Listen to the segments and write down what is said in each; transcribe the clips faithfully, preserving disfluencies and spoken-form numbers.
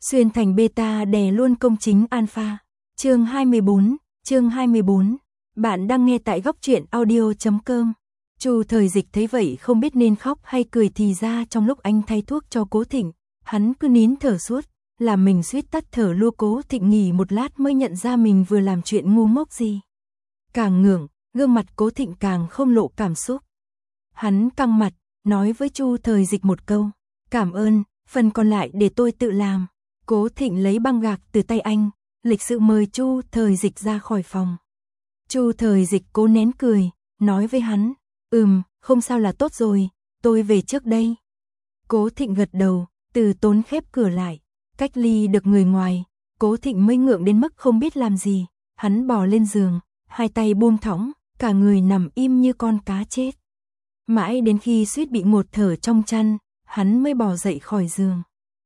Xuyên thành beta đè luôn công chính alpha. Chương hai mươi bốn, chương hai mươi bốn. Bạn đang nghe tại góc truyện audio chấm com. Chu Thời Dịch thấy vậy không biết nên khóc hay cười, thì ra trong lúc anh thay thuốc cho Cố Thịnh, hắn cứ nín thở suốt, làm mình suýt tắt thở lua. Cố Thịnh nghỉ một lát mới nhận ra mình vừa làm chuyện ngu ngốc gì. Càng ngượng, gương mặt Cố Thịnh càng không lộ cảm xúc. Hắn căng mặt, nói với Chu Thời Dịch một câu, cảm ơn, phần còn lại để tôi tự làm. Cố Thịnh lấy băng gạc từ tay anh, lịch sự mời Chu Thời Dịch ra khỏi phòng. Chu Thời Dịch cố nén cười, nói với hắn, ừm, không sao là tốt rồi, tôi về trước đây. Cố Thịnh gật đầu, từ tốn khép cửa lại, cách ly được người ngoài, Cố Thịnh mới ngượng đến mức không biết làm gì. Hắn bò lên giường, hai tay buông thõng, cả người nằm im như con cá chết. Mãi đến khi suýt bị ngột thở trong chăn, hắn mới bò dậy khỏi giường.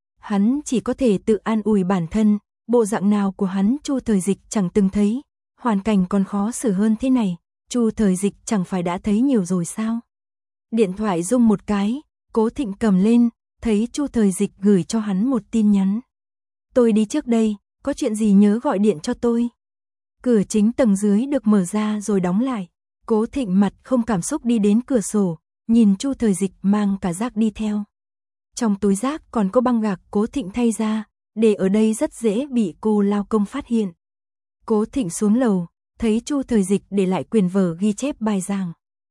Hắn chỉ có thể tự an ủi bản thân, bộ dạng nào của hắn Chu Thời Dịch chẳng từng thấy, hoàn cảnh còn khó xử hơn thế này, Chu Thời Dịch chẳng phải đã thấy nhiều rồi sao? Điện thoại rung một cái, Cố Thịnh cầm lên, thấy Chu Thời Dịch gửi cho hắn một tin nhắn. Tôi đi trước đây, có chuyện gì nhớ gọi điện cho tôi. Cửa chính tầng dưới được mở ra rồi đóng lại. Cố Thịnh mặt không cảm xúc đi đến cửa sổ, nhìn Chu Thời Dịch mang cả rác đi theo. Trong túi rác còn có băng gạc Cố Thịnh thay ra, để ở đây rất dễ bị cô lao công phát hiện. Cố Thịnh xuống lầu, thấy Chu Thời Dịch để lại quyển vở ghi chép bài giảng.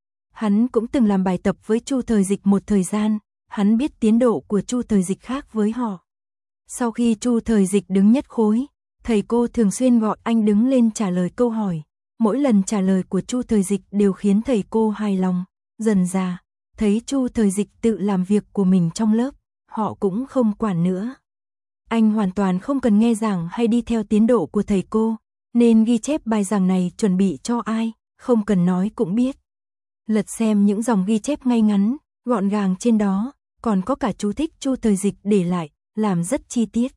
Hắn cũng từng làm bài tập với Chu Thời Dịch một thời gian, hắn biết tiến độ của Chu Thời Dịch khác với họ. Sau khi Chu Thời Dịch đứng nhất khối, thầy cô thường xuyên gọi anh đứng lên trả lời câu hỏi. Mỗi lần trả lời của Chu Thời Dịch đều khiến thầy cô hài lòng. Dần dà, thấy Chu Thời Dịch tự làm việc của mình trong lớp, họ cũng không quản nữa. Anh hoàn toàn không cần nghe giảng hay đi theo tiến độ của thầy cô, nên ghi chép bài giảng này chuẩn bị cho ai, không cần nói cũng biết. Lật xem những dòng ghi chép ngay ngắn, gọn gàng trên đó, còn có cả chú thích Chu Thời Dịch để lại, làm rất chi tiết.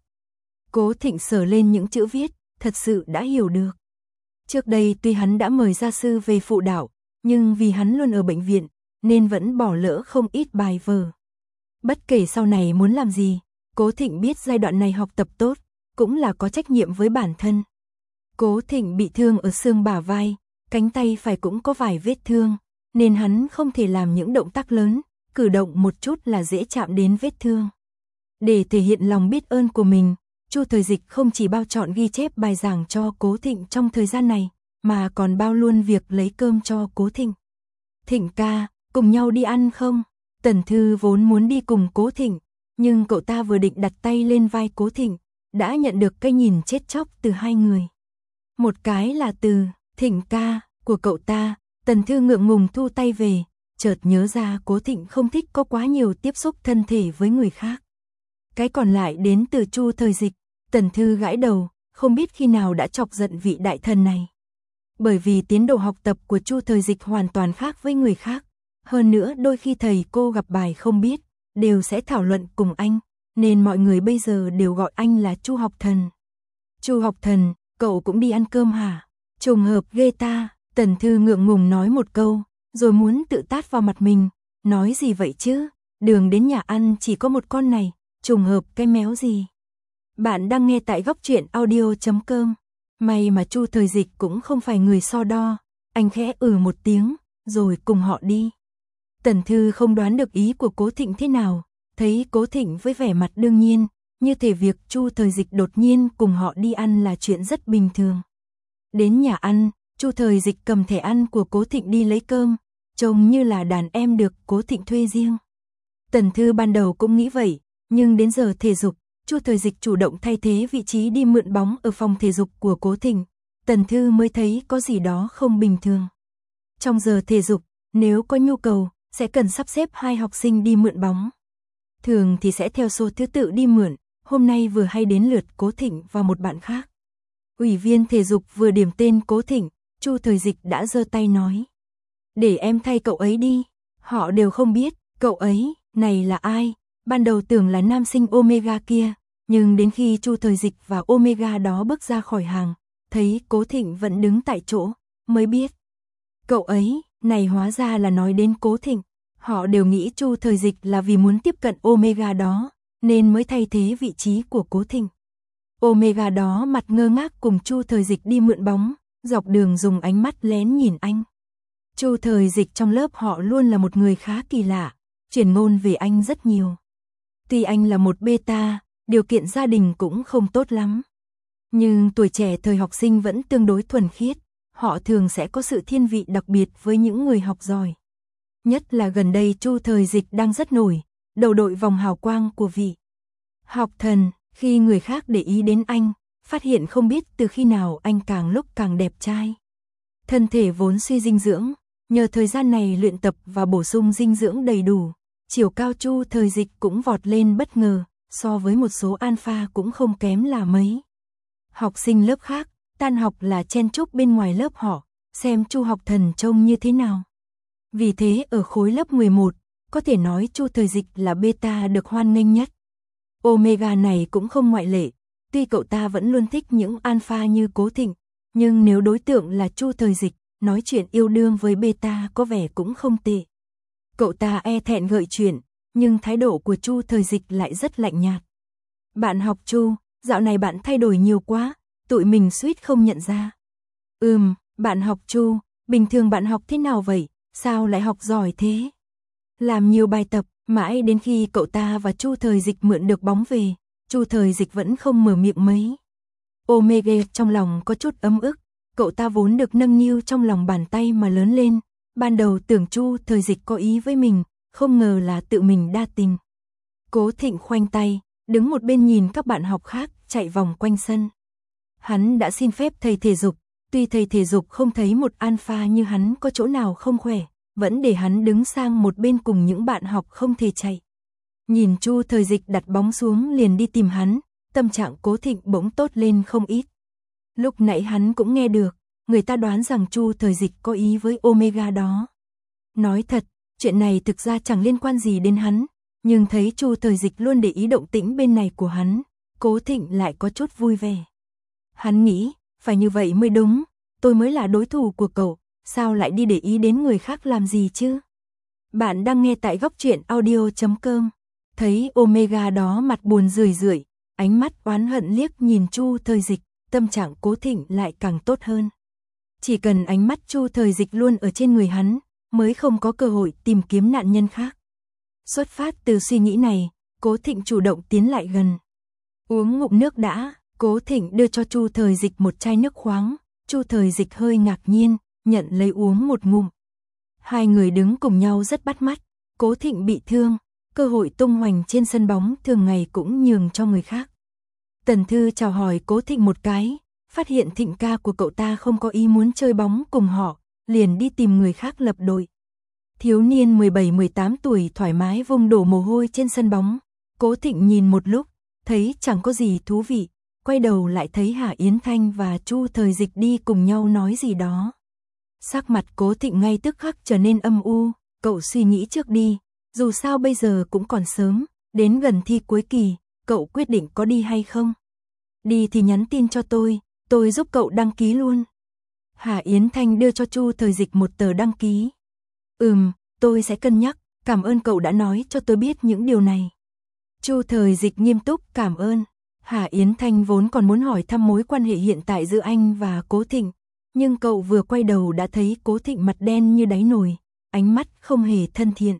Cố Thịnh sờ lên những chữ viết, thật sự đã hiểu được. Trước đây tuy hắn đã mời gia sư về phụ đạo, nhưng vì hắn luôn ở bệnh viện, nên vẫn bỏ lỡ không ít bài vở. Bất kể sau này muốn làm gì, Cố Thịnh biết giai đoạn này học tập tốt, cũng là có trách nhiệm với bản thân. Cố Thịnh bị thương ở xương bả vai, cánh tay phải cũng có vài vết thương, nên hắn không thể làm những động tác lớn, cử động một chút là dễ chạm đến vết thương. Để thể hiện lòng biết ơn của mình, Chu Thời Dịch không chỉ bao chọn ghi chép bài giảng cho Cố Thịnh trong thời gian này, mà còn bao luôn việc lấy cơm cho Cố Thịnh. Thịnh ca, cùng nhau đi ăn không? Tần Thư vốn muốn đi cùng Cố Thịnh, nhưng cậu ta vừa định đặt tay lên vai Cố Thịnh, đã nhận được cái nhìn chết chóc từ hai người. Một cái là từ Thịnh ca của cậu ta, Tần Thư ngượng ngùng thu tay về, chợt nhớ ra Cố Thịnh không thích có quá nhiều tiếp xúc thân thể với người khác. Cái còn lại đến từ Chu Thời Dịch, Tần Thư gãi đầu, không biết khi nào đã chọc giận vị đại thần này. Bởi vì tiến độ học tập của Chu Thời Dịch hoàn toàn khác với người khác. Hơn nữa đôi khi thầy cô gặp bài không biết, đều sẽ thảo luận cùng anh, nên mọi người bây giờ đều gọi anh là Chu học thần. Chu học thần, cậu cũng đi ăn cơm hả? Trùng hợp ghê ta, Tần Thư ngượng ngùng nói một câu, rồi muốn tự tát vào mặt mình. Nói gì vậy chứ, đường đến nhà ăn chỉ có một con này, trùng hợp cái méo gì. Bạn đang nghe tại góc truyện audio chấm com. May mà Chu Thời Dịch cũng không phải người so đo, anh khẽ ừ một tiếng, rồi cùng họ đi. Tần Thư không đoán được ý của Cố Thịnh thế nào, thấy Cố Thịnh với vẻ mặt đương nhiên, như thể việc Chu Thời Dịch đột nhiên cùng họ đi ăn là chuyện rất bình thường. Đến nhà ăn, Chu Thời Dịch cầm thẻ ăn của Cố Thịnh đi lấy cơm, trông như là đàn em được Cố Thịnh thuê riêng. Tần Thư ban đầu cũng nghĩ vậy, nhưng đến giờ thể dục, Chu Thời Dịch chủ động thay thế vị trí đi mượn bóng ở phòng thể dục của Cố Thịnh, Tần Thư mới thấy có gì đó không bình thường. Trong giờ thể dục, nếu có nhu cầu, sẽ cần sắp xếp hai học sinh đi mượn bóng. Thường thì sẽ theo số thứ tự đi mượn, hôm nay vừa hay đến lượt Cố Thịnh và một bạn khác. Ủy viên thể dục vừa điểm tên Cố Thịnh, Chu Thời Dịch đã giơ tay nói. Để em thay cậu ấy đi, họ đều không biết, cậu ấy, này là ai, ban đầu tưởng là nam sinh Omega kia, nhưng đến khi Chu Thời Dịch và Omega đó bước ra khỏi hàng, thấy Cố Thịnh vẫn đứng tại chỗ, mới biết. Cậu ấy, này hóa ra là nói đến Cố Thịnh, họ đều nghĩ Chu Thời Dịch là vì muốn tiếp cận Omega đó, nên mới thay thế vị trí của Cố Thịnh. Omega đó mặt ngơ ngác cùng Chu Thời Dịch đi mượn bóng, dọc đường dùng ánh mắt lén nhìn anh. Chu Thời Dịch trong lớp họ luôn là một người khá kỳ lạ, truyền ngôn về anh rất nhiều. Tuy anh là một beta, điều kiện gia đình cũng không tốt lắm. Nhưng tuổi trẻ thời học sinh vẫn tương đối thuần khiết, họ thường sẽ có sự thiên vị đặc biệt với những người học giỏi. Nhất là gần đây Chu Thời Dịch đang rất nổi, đầu đội vòng hào quang của vị học thần, khi người khác để ý đến anh, phát hiện không biết từ khi nào anh càng lúc càng đẹp trai. Thân thể vốn suy dinh dưỡng, nhờ thời gian này luyện tập và bổ sung dinh dưỡng đầy đủ, chiều cao Chu Thời Dịch cũng vọt lên bất ngờ, so với một số alpha cũng không kém là mấy. Học sinh lớp khác, tan học là chen chúc bên ngoài lớp họ, xem Chu học thần trông như thế nào. Vì thế ở khối lớp mười một, có thể nói Chu Thời Dịch là beta được hoan nghênh nhất. Omega này cũng không ngoại lệ, tuy cậu ta vẫn luôn thích những alpha như Cố Thịnh, nhưng nếu đối tượng là Chu Thời Dịch, nói chuyện yêu đương với beta có vẻ cũng không tệ. Cậu ta e thẹn gợi chuyện, nhưng thái độ của Chu Thời Dịch lại rất lạnh nhạt. Bạn học Chu, dạo này bạn thay đổi nhiều quá, tụi mình suýt không nhận ra. Ừm, bạn học Chu, bình thường bạn học thế nào vậy, sao lại học giỏi thế? Làm nhiều bài tập, mãi đến khi cậu ta và Chu Thời Dịch mượn được bóng về, Chu Thời Dịch vẫn không mở miệng mấy. Omega trong lòng có chút ấm ức, cậu ta vốn được nâng niu trong lòng bàn tay mà lớn lên, ban đầu tưởng Chu Thời Dịch có ý với mình, không ngờ là tự mình đa tình. Cố Thịnh khoanh tay, đứng một bên nhìn các bạn học khác chạy vòng quanh sân. Hắn đã xin phép thầy thể dục, tuy thầy thể dục không thấy một alpha như hắn có chỗ nào không khỏe, vẫn để hắn đứng sang một bên cùng những bạn học không thể chạy. Nhìn Chu Thời Dịch đặt bóng xuống liền đi tìm hắn, tâm trạng Cố Thịnh bỗng tốt lên không ít. Lúc nãy hắn cũng nghe được, người ta đoán rằng Chu Thời Dịch có ý với Omega đó. Nói thật, chuyện này thực ra chẳng liên quan gì đến hắn, nhưng thấy Chu Thời Dịch luôn để ý động tĩnh bên này của hắn, Cố Thịnh lại có chút vui vẻ. Hắn nghĩ, phải như vậy mới đúng, tôi mới là đối thủ của cậu, sao lại đi để ý đến người khác làm gì chứ? Bạn đang nghe tại góc truyện audio chấm com. Thấy Omega đó mặt buồn rười rượi, ánh mắt oán hận liếc nhìn Chu Thời Dịch, tâm trạng Cố Thịnh lại càng tốt hơn. Chỉ cần ánh mắt Chu Thời Dịch luôn ở trên người hắn, mới không có cơ hội tìm kiếm nạn nhân khác. Xuất phát từ suy nghĩ này, Cố Thịnh chủ động tiến lại gần. Uống ngụm nước đã, Cố Thịnh đưa cho Chu Thời Dịch một chai nước khoáng, Chu Thời Dịch hơi ngạc nhiên, nhận lấy uống một ngụm. Hai người đứng cùng nhau rất bắt mắt, Cố Thịnh bị thương, cơ hội tung hoành trên sân bóng thường ngày cũng nhường cho người khác. Tần Thư chào hỏi Cố Thịnh một cái, phát hiện Thịnh ca của cậu ta không có ý muốn chơi bóng cùng họ, liền đi tìm người khác lập đội. Thiếu niên mười bảy mười tám tuổi thoải mái vung đổ mồ hôi trên sân bóng, Cố Thịnh nhìn một lúc, thấy chẳng có gì thú vị, quay đầu lại thấy Hà Yến Thanh và Chu Thời Dịch đi cùng nhau nói gì đó. Sắc mặt Cố Thịnh ngay tức khắc trở nên âm u, cậu suy nghĩ trước đi, dù sao bây giờ cũng còn sớm, đến gần thi cuối kỳ, cậu quyết định có đi hay không? Đi thì nhắn tin cho tôi, tôi giúp cậu đăng ký luôn. Hà Yến Thanh đưa cho Chu Thời Dịch một tờ đăng ký. Ừm, tôi sẽ cân nhắc, cảm ơn cậu đã nói cho tôi biết những điều này. Chu Thời Dịch nghiêm túc cảm ơn. Hà Yến Thanh vốn còn muốn hỏi thăm mối quan hệ hiện tại giữa anh và Cố Thịnh, nhưng cậu vừa quay đầu đã thấy Cố Thịnh mặt đen như đáy nồi, ánh mắt không hề thân thiện.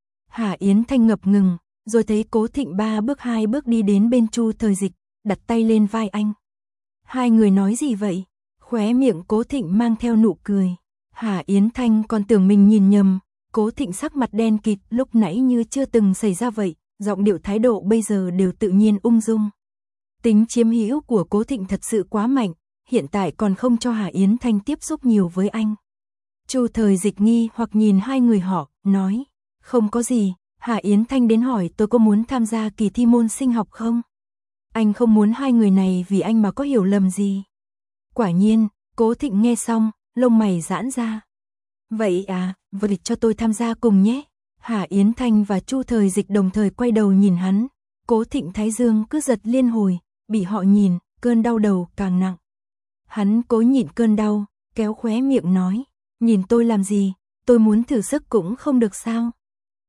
Hà Yến Thanh ngập ngừng, rồi thấy Cố Thịnh ba bước hai bước đi đến bên Chu Thời Dịch, đặt tay lên vai anh. Hai người nói gì vậy? Khóe miệng Cố Thịnh mang theo nụ cười. Hà Yến Thanh còn tưởng mình nhìn nhầm, Cố Thịnh sắc mặt đen kịt lúc nãy như chưa từng xảy ra vậy, giọng điệu thái độ bây giờ đều tự nhiên ung dung. Tính chiếm hữu của Cố Thịnh thật sự quá mạnh, hiện tại còn không cho Hà Yến Thanh tiếp xúc nhiều với anh. Chu Thời Dịch nghi hoặc nhìn hai người họ, nói, không có gì, Hà Yến Thanh đến hỏi tôi có muốn tham gia kỳ thi môn sinh học không? Anh không muốn hai người này vì anh mà có hiểu lầm gì. Quả nhiên, Cố Thịnh nghe xong, lông mày giãn ra. Vậy à, vậy cho tôi tham gia cùng nhé. Hà Yến Thanh và Chu Thời Dịch đồng thời quay đầu nhìn hắn, Cố Thịnh thái dương cứ giật liên hồi, bị họ nhìn, cơn đau đầu càng nặng. Hắn cố nhịn cơn đau, kéo khóe miệng nói, nhìn tôi làm gì, tôi muốn thử sức cũng không được sao.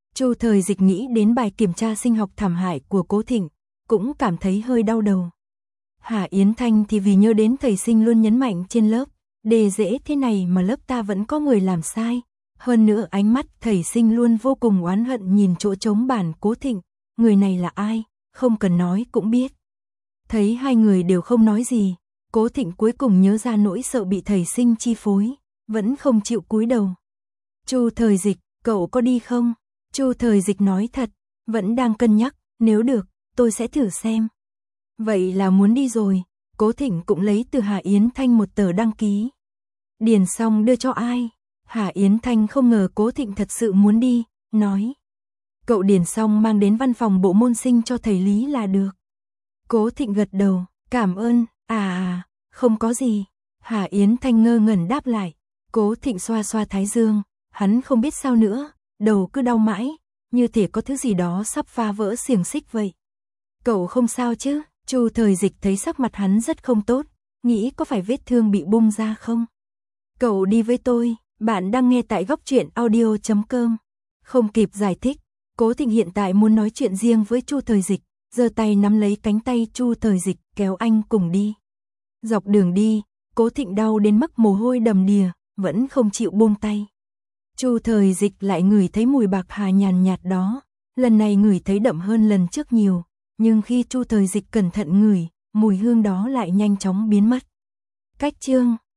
Chu Thời Dịch nghĩ đến bài kiểm tra sinh học thảm hại của Cố Thịnh, cũng cảm thấy hơi đau đầu. Hà Yến Thanh thì vì nhớ đến thầy Sinh luôn nhấn mạnh trên lớp, đề dễ thế này mà lớp ta vẫn có người làm sai. Hơn nữa ánh mắt thầy Sinh luôn vô cùng oán hận nhìn chỗ trống bản Cố Thịnh, người này là ai, không cần nói cũng biết. Thấy hai người đều không nói gì, Cố Thịnh cuối cùng nhớ ra nỗi sợ bị thầy Sinh chi phối, vẫn không chịu cúi đầu. Chu Thời Dịch, cậu có đi không? Chu Thời Dịch nói thật, vẫn đang cân nhắc, nếu được, tôi sẽ thử xem. Vậy là muốn đi rồi, Cố Thịnh cũng lấy từ Hà Yến Thanh một tờ đăng ký. Điền xong đưa cho ai? Hà Yến Thanh không ngờ Cố Thịnh thật sự muốn đi, nói. Cậu điền xong mang đến văn phòng bộ môn sinh cho thầy Lý là được. Cố Thịnh gật đầu, cảm ơn, à à, không có gì. Hà Yến Thanh ngơ ngẩn đáp lại. Cố Thịnh xoa xoa thái dương, hắn không biết sao nữa, đầu cứ đau mãi, như thể có thứ gì đó sắp phá vỡ xiềng xích vậy. Cậu không sao chứ? Chu Thời Dịch thấy sắc mặt hắn rất không tốt, nghĩ có phải vết thương bị bung ra không? Cậu đi với tôi, bạn đang nghe tại góc truyện audio chấm com. Không kịp giải thích, Cố Thịnh hiện tại muốn nói chuyện riêng với Chu Thời Dịch, giơ tay nắm lấy cánh tay Chu Thời Dịch kéo anh cùng đi. Dọc đường đi, Cố Thịnh đau đến mức mồ hôi đầm đìa, vẫn không chịu buông tay. Chu Thời Dịch lại ngửi thấy mùi bạc hà nhàn nhạt đó, lần này ngửi thấy đậm hơn lần trước nhiều, nhưng khi Chu Thời Dịch cẩn thận ngửi, mùi hương đó lại nhanh chóng biến mất. Cách chương